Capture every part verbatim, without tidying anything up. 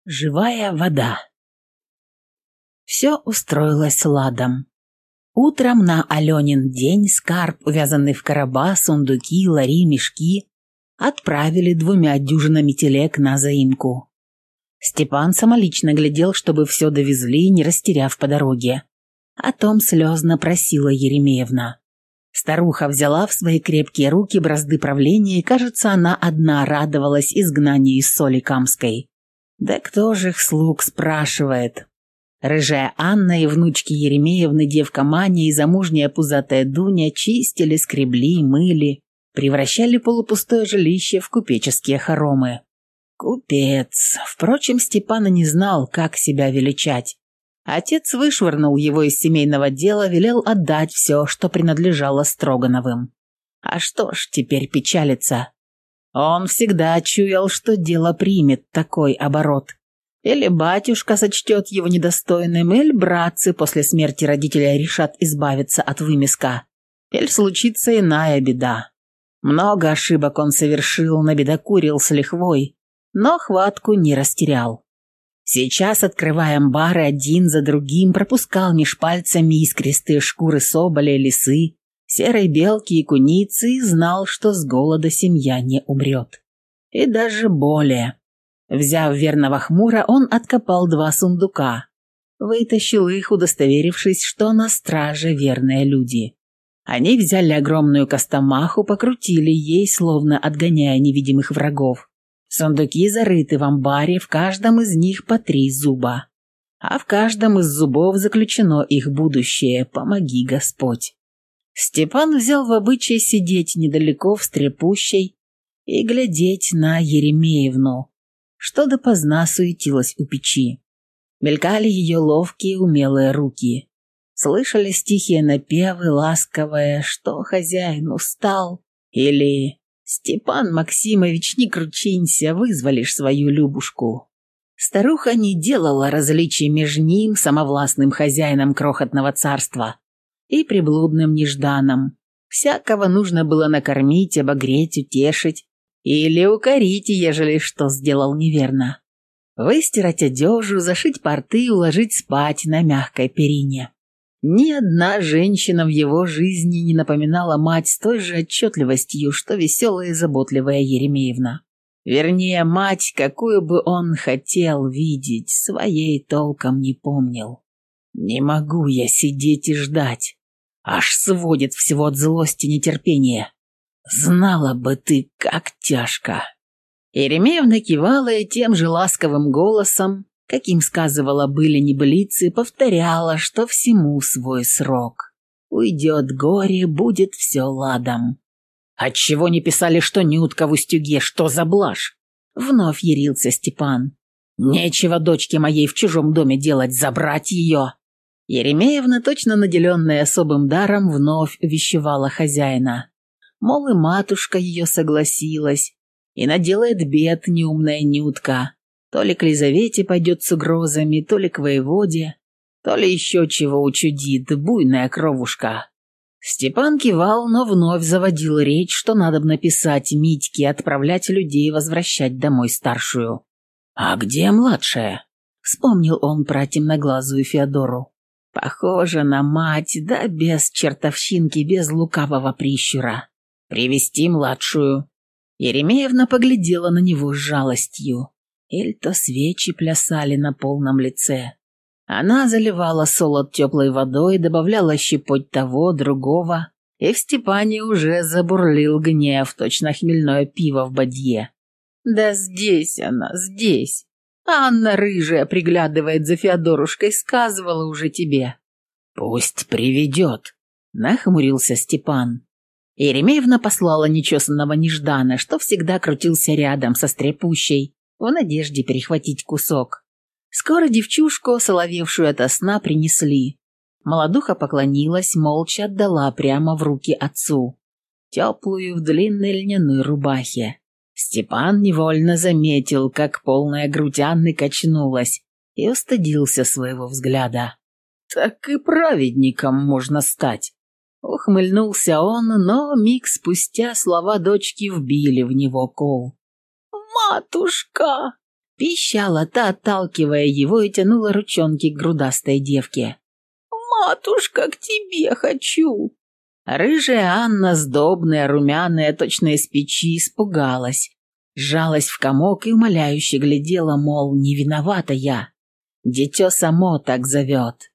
Живая вода. Все устроилось ладом. Утром на Аленин день скарб, увязанный в короба, сундуки, лари, мешки, отправили двумя дюжинами телег на заимку. Степан самолично глядел, чтобы все довезли, не растеряв по дороге. О том слезно просила Еремеевна. Старуха взяла в свои крепкие руки бразды правления, и, кажется, она одна радовалась изгнанию из Соликамской. Да кто же их слуг спрашивает? Рыжая Анна и внучки Еремеевны, девка Маня и замужняя пузатая Дуня чистили, скребли, мыли, превращали полупустое жилище в купеческие хоромы. Купец. Впрочем, Степан не знал, как себя величать. Отец вышвырнул его из семейного дела, велел отдать все, что принадлежало Строгановым. А что ж теперь печалиться? Он всегда чуял, что дело примет такой оборот. Или батюшка сочтет его недостойным, или братцы после смерти родителя решат избавиться от вымеска. Или случится иная беда. Много ошибок он совершил, набедокурил с лихвой, но хватку не растерял. Сейчас, открывая амбары один за другим, пропускал меж пальцами искристые шкуры соболя, лисы, серой белки и куницы, и знал, что с голода семья не умрет. И даже более. Взяв верного хмура, он откопал два сундука. Вытащил их, удостоверившись, что на страже верные люди. Они взяли огромную костомаху, покрутили ей, словно отгоняя невидимых врагов. Сундуки зарыты в амбаре, в каждом из них по три зуба. А в каждом из зубов заключено их будущее, помоги Господь. Степан взял в обычай сидеть недалеко в стрепущей и глядеть на Еремеевну, что допоздна суетилась у печи. Мелькали ее ловкие умелые руки. Слышались тихие напевы, ласковые, что хозяин устал, или «Степан Максимович, не кручинься, вызволишь свою Любушку». Старуха не делала различий между ним, самовластным хозяином крохотного царства, и приблудным нежданом. Всякого нужно было накормить, обогреть, утешить или укорить, ежели что сделал неверно. Выстирать одежу, зашить порты, уложить спать на мягкой перине. Ни одна женщина в его жизни не напоминала мать с той же отчетливостью, что веселая и заботливая Еремеевна. Вернее, мать, какую бы он хотел видеть, своей толком не помнил. «Не могу я сидеть и ждать. Аж сводит всего от злости нетерпения. Знала бы ты, как тяжко». Еремеевна кивала и тем же ласковым голосом, каким сказывала были небылицы, повторяла, что всему свой срок. Уйдет горе, будет все ладом. «Отчего не писали, что Нютка в Устюге, что за блажь?» Вновь ярился Степан. «Нечего дочке моей в чужом доме делать, забрать ее». Еремеевна, точно наделенная особым даром, вновь увещевала хозяина. Мол, и матушка ее согласилась, и наделает бед неумная Нютка. То ли к Лизавете пойдет с угрозами, то ли к воеводе, то ли еще чего учудит, буйная кровушка. Степан кивал, но вновь заводил речь, что надо бы написать Митьке, отправлять людей возвращать домой старшую. «А где младшая?» — вспомнил он про темноглазую Феодору. «Похоже на мать, да без чертовщинки, без лукавого прищура. Привести младшую». Еремеевна поглядела на него с жалостью. Эль-то свечи плясали на полном лице. Она заливала солод теплой водой, добавляла щепоть того, другого, и в Степане уже забурлил гнев, точно хмельное пиво в бадье. «Да здесь она, здесь. Анна рыжая приглядывает за Феодорушкой, сказывала уже тебе». «Пусть приведет», — нахмурился Степан. Еремеевна послала нечесанного Неждана, что всегда крутился рядом со стрепущей, в надежде перехватить кусок. Скоро девчушку, соловевшую ото сна, принесли. Молодуха поклонилась, молча отдала прямо в руки отцу, теплую в длинной льняной рубахе. Степан невольно заметил, как полная грудь Анны качнулась, и устыдился своего взгляда. «Так и праведником можно стать!» Ухмыльнулся он, но миг спустя слова дочки вбили в него кол. «Матушка!» Пищала та, отталкивая его, и тянула ручонки к грудастой девке. «Матушка, к тебе хочу!» Рыжая Анна, сдобная, румяная, точно из печи, испугалась, сжалась в комок и умоляюще глядела, мол, не виновата я. Дитё само так зовет.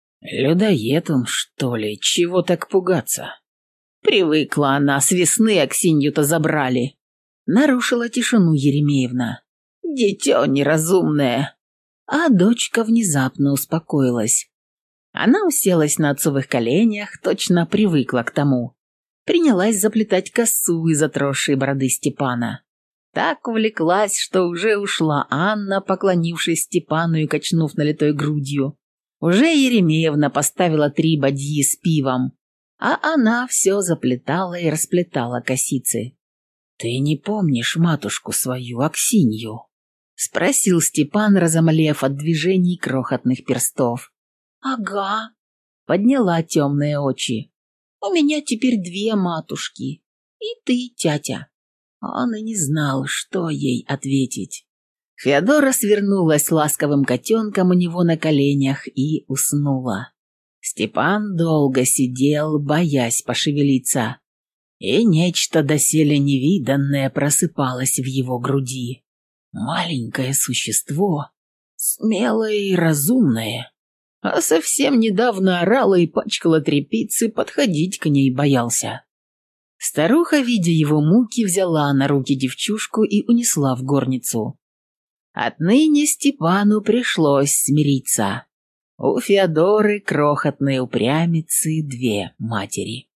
«Людоед он, что ли? Чего так пугаться?» Привыкла она, с весны Аксинью-то забрали. Нарушила тишину Еремеевна. Дитё неразумное. А дочка внезапно успокоилась. Она уселась на отцовых коленях, точно привыкла к тому. Принялась заплетать косу из отросшей бороды Степана. Так увлеклась, что уже ушла Анна, поклонившись Степану и качнув налитой грудью. Уже Еремеевна поставила три бадьи с пивом, а она все заплетала и расплетала косицы. «Ты не помнишь матушку свою, Аксинью?» — спросил Степан, разомлев от движений крохотных перстов. «Ага», — подняла темные очи. «У меня теперь две матушки. И ты, тятя». Он и не знал, что ей ответить. Феодора свернулась ласковым котенком у него на коленях и уснула. Степан долго сидел, боясь пошевелиться, и нечто доселе невиданное просыпалось в его груди. Маленькое существо, смелое и разумное, а совсем недавно орала и пачкала тряпицы, подходить к ней боялся. Старуха, видя его муки, взяла на руки девчушку и унесла в горницу. Отныне Степану пришлось смириться. У Феодоры, крохотной упрямицы, две матери.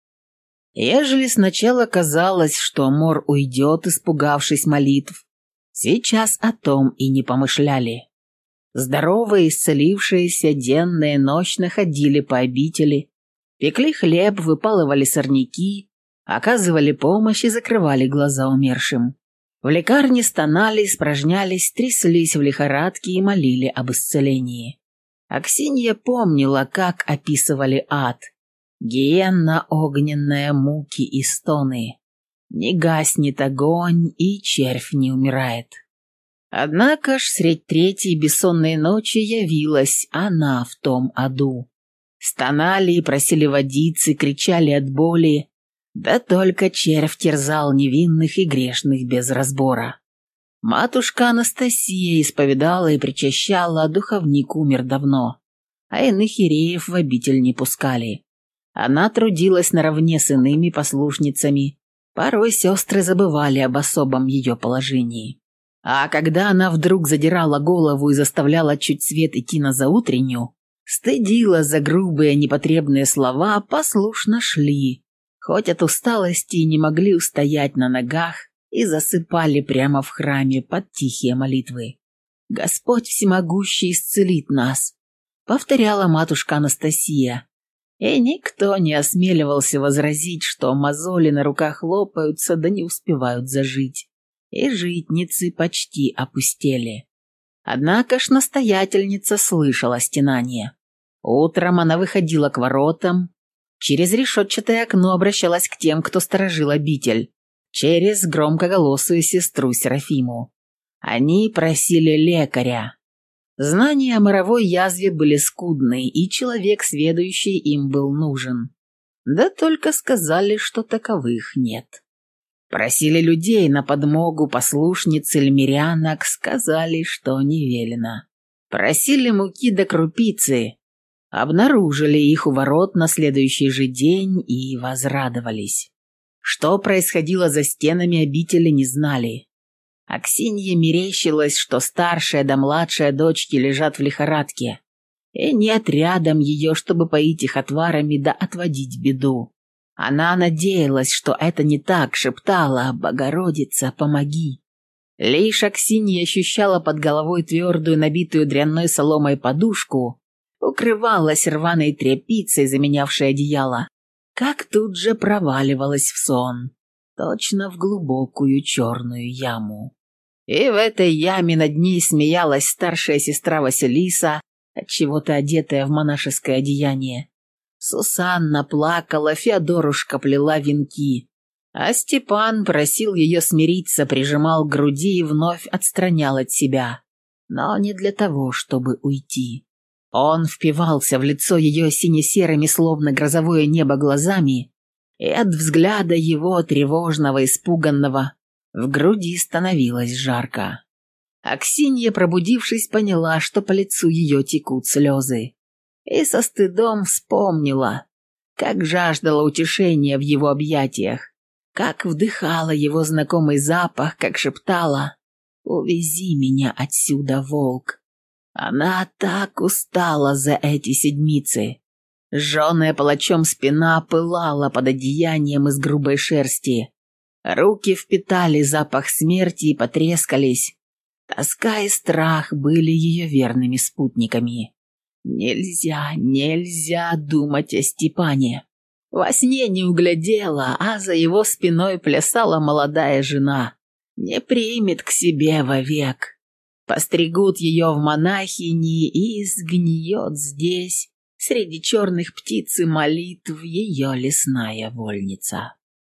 Ежели сначала казалось, что Мор уйдет, испугавшись молитв, сейчас о том и не помышляли. Здоровые, исцелившиеся, денно и ночно ходили по обители, пекли хлеб, выпалывали сорняки, оказывали помощь и закрывали глаза умершим. В лекарне стонали, испражнялись, тряслись в лихорадке и молили об исцелении. Аксинья помнила, как описывали ад. Гиенна огненная, муки и стоны. Не гаснет огонь, и червь не умирает. Однако ж средь третьей бессонной ночи явилась она в том аду. Стонали и просили водицы, кричали от боли, да только червь терзал невинных и грешных без разбора. Матушка Анастасия исповедала и причащала, а духовник умер давно, а иных иереев в обитель не пускали. Она трудилась наравне с иными послушницами, порой сестры забывали об особом ее положении. А когда она вдруг задирала голову и заставляла чуть свет идти на заутреннюю, стыдила за грубые непотребные слова, послушно шли, хоть от усталости и не могли устоять на ногах и засыпали прямо в храме под тихие молитвы. «Господь всемогущий исцелит нас», — повторяла матушка Анастасия, и никто не осмеливался возразить, что мозоли на руках лопаются да не успевают зажить, и житницы почти опустели. Однако ж настоятельница слышала стенание. Утром она выходила к воротам, через решетчатое окно обращалась к тем, кто сторожил обитель, через громкоголосую сестру Серафиму. Они просили лекаря. Знания о моровой язве были скудны, и человек, сведущий, им был нужен. Да только сказали, что таковых нет. Просили людей на подмогу, послушниц или мирянок, сказали, что не велено. Просили муки до крупицы, обнаружили их у ворот на следующий же день и возрадовались. Что происходило за стенами обители, не знали. Аксинье мерещилось, что старшая да младшая дочки лежат в лихорадке, и нет рядом ее, чтобы поить их отварами да отводить беду. Она надеялась, что это не так, шептала: «Богородица, помоги». Лишь Аксинья ощущала под головой твердую, набитую дрянной соломой подушку, укрывалась рваной тряпицей, заменявшей одеяло, как тут же проваливалась в сон, точно в глубокую черную яму. И в этой яме над ней смеялась старшая сестра Василиса, отчего-то одетая в монашеское одеяние. Сусанна плакала, Феодорушка плела венки, а Степан просил ее смириться, прижимал к груди и вновь отстранял от себя. но не для того, чтобы уйти. Он впивался в лицо ее сине-серыми, словно грозовое небо, глазами, и от взгляда его, тревожного, испуганного, в груди становилось жарко. Аксинья, пробудившись, поняла, что по лицу ее текут слезы, и со стыдом вспомнила, как жаждала утешения в его объятиях, как вдыхала его знакомый запах, как шептала: «Увези меня отсюда, волк». Она так устала за эти седмицы. Сжёная палачом спина пылала под одеянием из грубой шерсти. Руки впитали запах смерти и потрескались. Тоска и страх были ее верными спутниками. Нельзя, нельзя думать о Степане. Во сне не углядела, а за его спиной плясала молодая жена. Не примет к себе вовек. Постригут ее в монахини, и сгниет здесь, среди черных птиц и молитв, ее лесная вольница.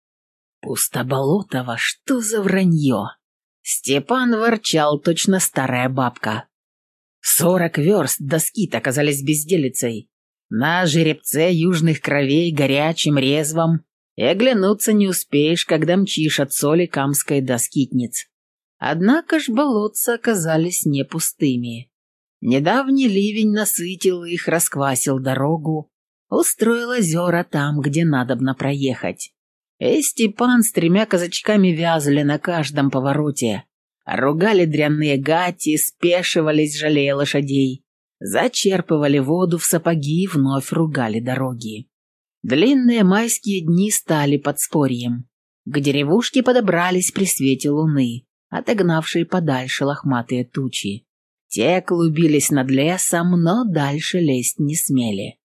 Пустоболотова, что за вранье? Степан ворчал, точно старая бабка. Сорок верст до скит оказались безделицей. На жеребце южных кровей, горячим, резвом, и оглянуться не успеешь, когда мчишь от соли камской до скитниц. Однако ж болотца оказались не пустыми. Недавний ливень насытил их, расквасил дорогу, устроил озера там, где надобно проехать. И Степан с тремя казачками вязли на каждом повороте, ругали дрянные гати, спешивались, жалея лошадей, зачерпывали воду в сапоги и вновь ругали дороги. Длинные майские дни стали подспорьем. К деревушке подобрались при свете луны, отогнавшие подальше лохматые тучи. Те клубились над лесом, но дальше лезть не смели.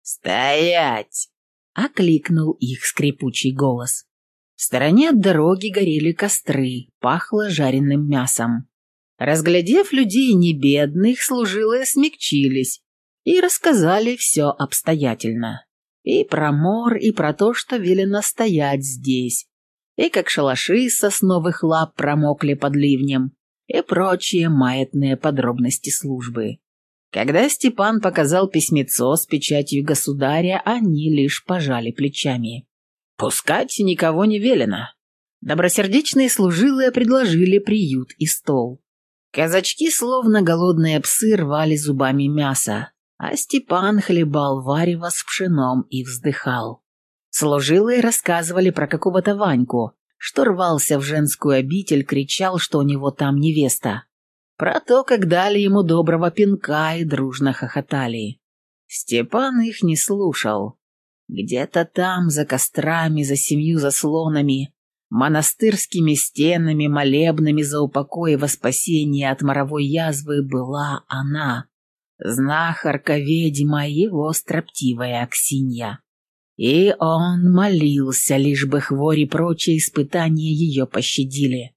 «Стоять!» — окликнул их скрипучий голос. В стороне от дороги горели костры, пахло жареным мясом. Разглядев людей небедных, служилые смягчились и рассказали все обстоятельно. И про мор, и про то, что велено стоять здесь, и как шалаши из сосновых лап промокли под ливнем, и прочие маятные подробности службы. Когда Степан показал письмецо с печатью государя, они лишь пожали плечами. Пускать никого не велено. Добросердечные служилые предложили приют и стол. Казачки, словно голодные псы, рвали зубами мясо, а Степан хлебал варево с пшеном и вздыхал. Служилые рассказывали про какого-то Ваньку, что рвался в женскую обитель, кричал, что у него там невеста. Про то, как дали ему доброго пинка и дружно хохотали. Степан их не слушал. Где-то там, за кострами, за семью заслонами, монастырскими стенами, молебными за упокой и во спасение от моровой язвы была она, знахарка-ведьма, его строптивая Аксинья. И он молился, лишь бы хвори прочие испытания ее пощадили.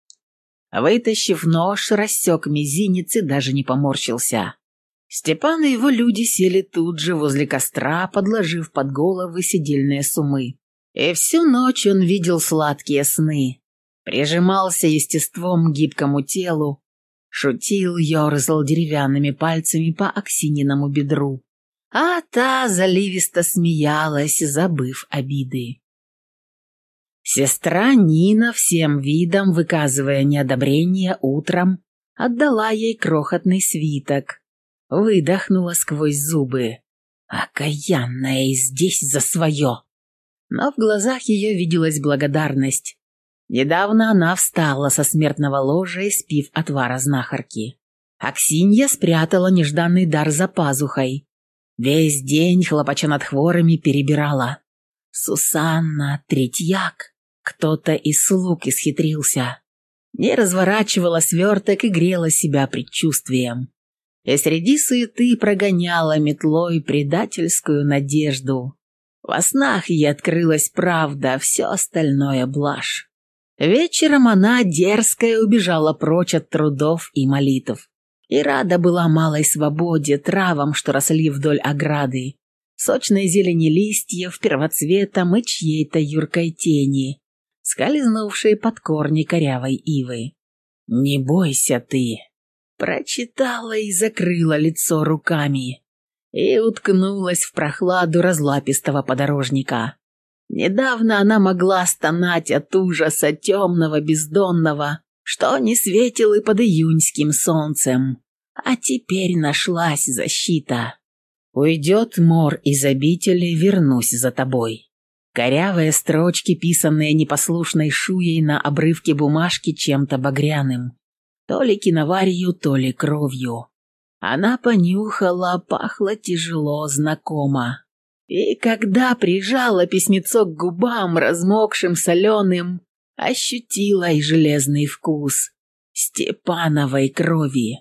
Вытащив нож, рассек мизинец и даже не поморщился. Степан и его люди сели тут же возле костра, подложив под головы седельные сумы. И всю ночь он видел сладкие сны, прижимался естеством к гибкому телу, шутил, ерзал деревянными пальцами по Аксининому бедру, а та заливисто смеялась, забыв обиды. Сестра Нина, всем видом выказывая неодобрение, утром отдала ей крохотный свиток, выдохнула сквозь зубы. «Окаянная и здесь за свое!» Но в глазах ее виделась благодарность. Недавно она встала со смертного ложа, испив отвара знахарки. Аксинья спрятала нежданный дар за пазухой. Весь день, хлопача над хворами, перебирала. Сусанна, Третьяк, кто-то из слуг исхитрился. Не разворачивала сверток и грела себя предчувствием. И среди суеты прогоняла метлой предательскую надежду. Во снах ей открылась правда, все остальное блажь. Вечером она, дерзкая, убежала прочь от трудов и молитв. И рада была малой свободе, травам, что росли вдоль ограды, сочной зелени листьев, первоцветом и чьей-то юркой тени, скользнувшей под корни корявой ивы. «Не бойся ты!» — прочитала и закрыла лицо руками и уткнулась в прохладу разлапистого подорожника. Недавно она могла стонать от ужаса темного бездонного, что не светил и под июньским солнцем, а теперь нашлась защита. «Уйдет мор из обители, вернусь за тобой». Корявые строчки, писанные непослушной шуей на обрывке бумажки чем-то багряным, то ли киноварью, то ли кровью. Она понюхала, пахло тяжело, знакомо. И когда прижала письмецо к губам, размокшим соленым, ощутила и железный вкус Степановой крови.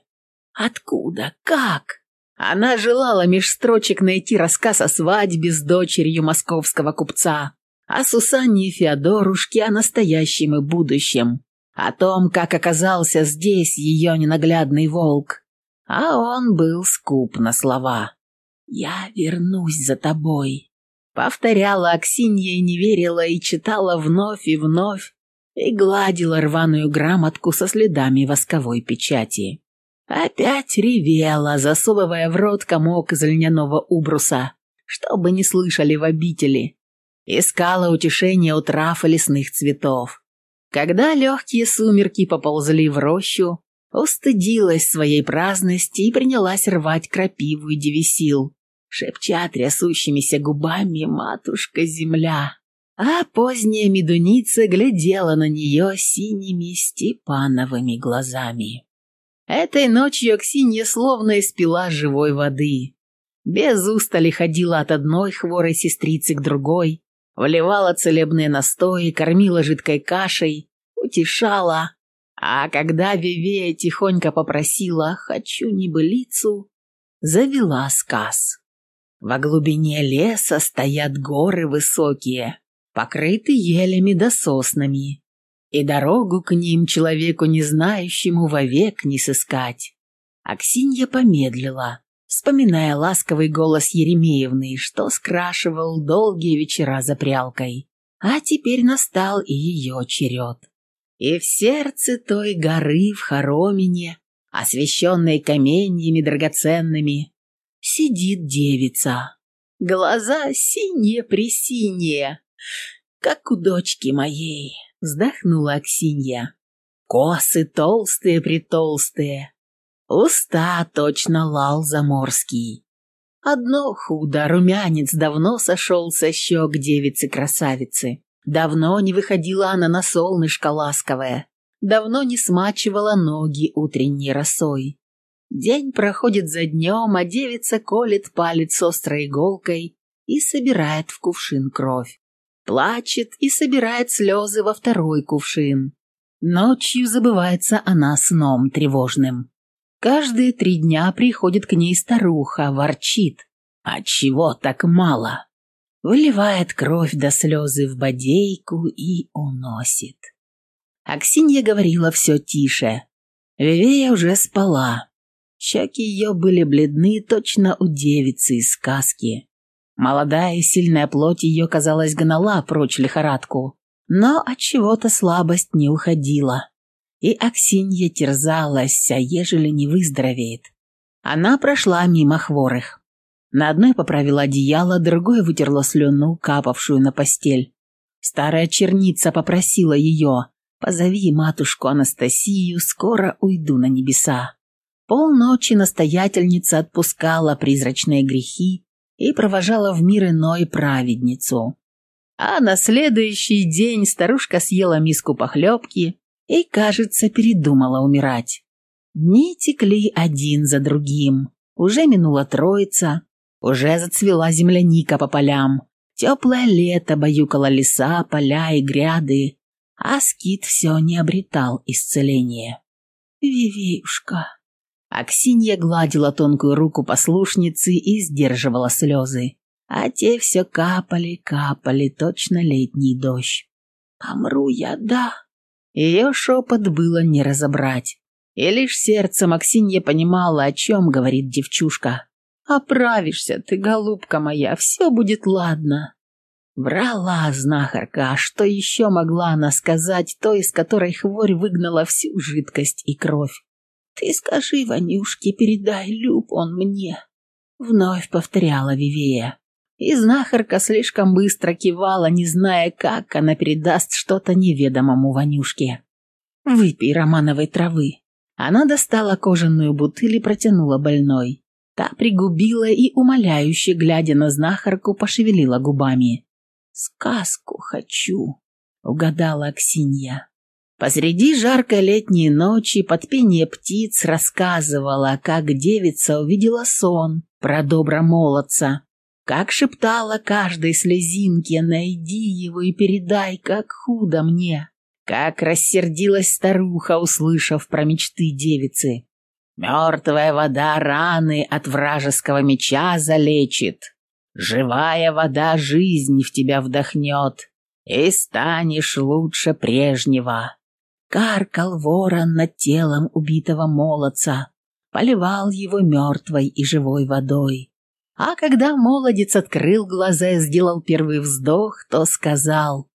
Откуда? Как? Она желала меж строчек найти рассказ о свадьбе с дочерью московского купца, о Сусанне Феодорушке, о настоящем и будущем, о том, как оказался здесь ее ненаглядный волк. А он был скуп на слова. «Я вернусь за тобой», — повторяла Аксинья и не верила, и читала вновь и вновь, и гладила рваную грамотку со следами восковой печати. Опять ревела, засовывая в рот комок из льняного убруса, чтобы не слышали в обители. Искала утешения у трав и лесных цветов. Когда легкие сумерки поползли в рощу, устыдилась своей праздности и принялась рвать крапиву и девесил, шепча трясущимися губами «Матушка-земля». А поздняя медуница глядела на нее синими Степановыми глазами. Этой ночью Аксинья словно испила живой воды. Без устали ходила от одной хворой сестрицы к другой, вливала целебные настои, кормила жидкой кашей, утешала. А когда Вивея тихонько попросила «хочу небылицу», завела сказ. Во глубине леса стоят горы высокие, покрыты елями да соснами, и дорогу к ним человеку не знающему вовек не сыскать. Аксинья помедлила, вспоминая ласковый голос Еремеевны, что скрашивал долгие вечера за прялкой. А теперь настал и ее черед. И в сердце той горы в хоромине, освещенной каменьями драгоценными, сидит девица. Глаза синие-пресиние, как у дочки моей. Вздохнула Аксинья. Косы толстые-притолстые, уста точно лал заморский. Одно худо, румянец давно сошел со щек девицы-красавицы. Давно не выходила она на солнышко ласковое, давно не смачивала ноги утренней росой. День проходит за днем, а девица колет палец острой иголкой и собирает в кувшин кровь. Плачет и собирает слезы во второй кувшин. Ночью забывается она сном тревожным. Каждые три дня приходит к ней старуха, ворчит. Отчего так мало? Выливает кровь до слезы в бодейку и уносит. Аксинья говорила все тише. Вивея уже спала. Щеки ее были бледны, точно у девицы из сказки. Молодая и сильная плоть ее, казалось, гнала прочь лихорадку, но от чего-то слабость не уходила. И Аксинья терзалась, а ежели не выздоровеет. Она прошла мимо хворых. На одной поправила одеяло, другой вытерла слюну, капавшую на постель. Старая черница попросила ее: «Позови матушку Анастасию, скоро уйду на небеса». Полночи настоятельница отпускала призрачные грехи и провожала в мир иной праведницу. А на следующий день старушка съела миску похлебки и, кажется, передумала умирать. Дни текли один за другим. Уже минула Троица, уже зацвела земляника по полям. Теплое лето баюкало леса, поля и гряды, а скит все не обретал исцеления. «Вивеюшка!» Аксинья гладила тонкую руку послушницы и сдерживала слезы, а те все капали, капали, точно летний дождь. «Помру я, да?» Ее шепот было не разобрать, и лишь сердцем Аксинья понимала, о чем говорит девчушка. «Оправишься ты, голубка моя, все будет ладно». Врала знахарка, а что еще могла она сказать той, из которой хворь выгнала всю жидкость и кровь? Ты скажи Ванюшке, передай, люб он мне, вновь повторяла Вивея. И знахарка слишком быстро кивала, не зная, как она передаст что-то неведомому Ванюшке. «Выпей романовой травы». Она достала кожаную бутыль и протянула больной. Та пригубила и, умоляюще, глядя на знахарку, пошевелила губами. «Сказку хочу», — угадала Аксинья. Посреди жаркой летней ночи под пение птиц рассказывала, как девица увидела сон про добромолодца, как шептала каждой слезинке: «Найди его и передай, как худо мне», как рассердилась старуха, услышав про мечты девицы. «Мертвая вода раны от вражеского меча залечит, живая вода жизнь в тебя вдохнет, и станешь лучше прежнего». Каркал ворон над телом убитого молодца, поливал его мертвой и живой водой. А когда молодец открыл глаза и сделал первый вздох, то сказал: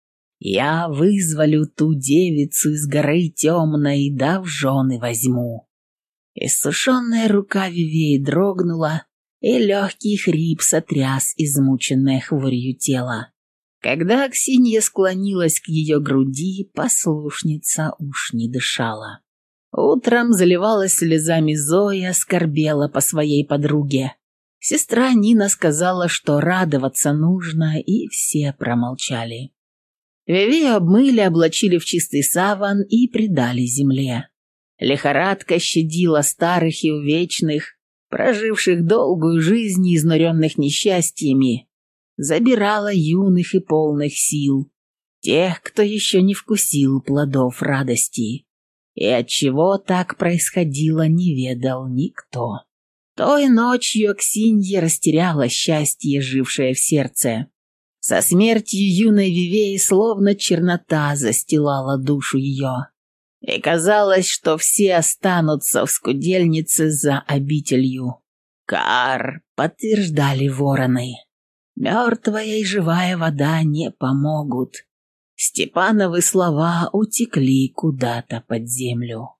«Я вызволю ту девицу из горы темной, да в жены возьму». Иссушенная рука Вивеи дрогнула, и легкий хрип сотряс измученное хворью тело. Когда Аксинья склонилась к ее груди, послушница уж не дышала. Утром заливалась слезами Зоя, скорбела по своей подруге. Сестра Нина сказала, что радоваться нужно, и все промолчали. Вивею обмыли, облачили в чистый саван и предали земле. Лихорадка щадила старых и увечных, проживших долгую жизнь и изнуренных несчастьями, забирала юных и полных сил, тех, кто еще не вкусил плодов радости. И отчего так происходило, не ведал никто. Той ночью Аксинья растеряла счастье, жившее в сердце. Со смертью юной Вивеи словно чернота застилала душу ее. И казалось, что все останутся в скудельнице за обителью. «Кар!» — подтверждали вороны. Мертвая и живая вода не помогут. Степановы слова утекли куда-то под землю.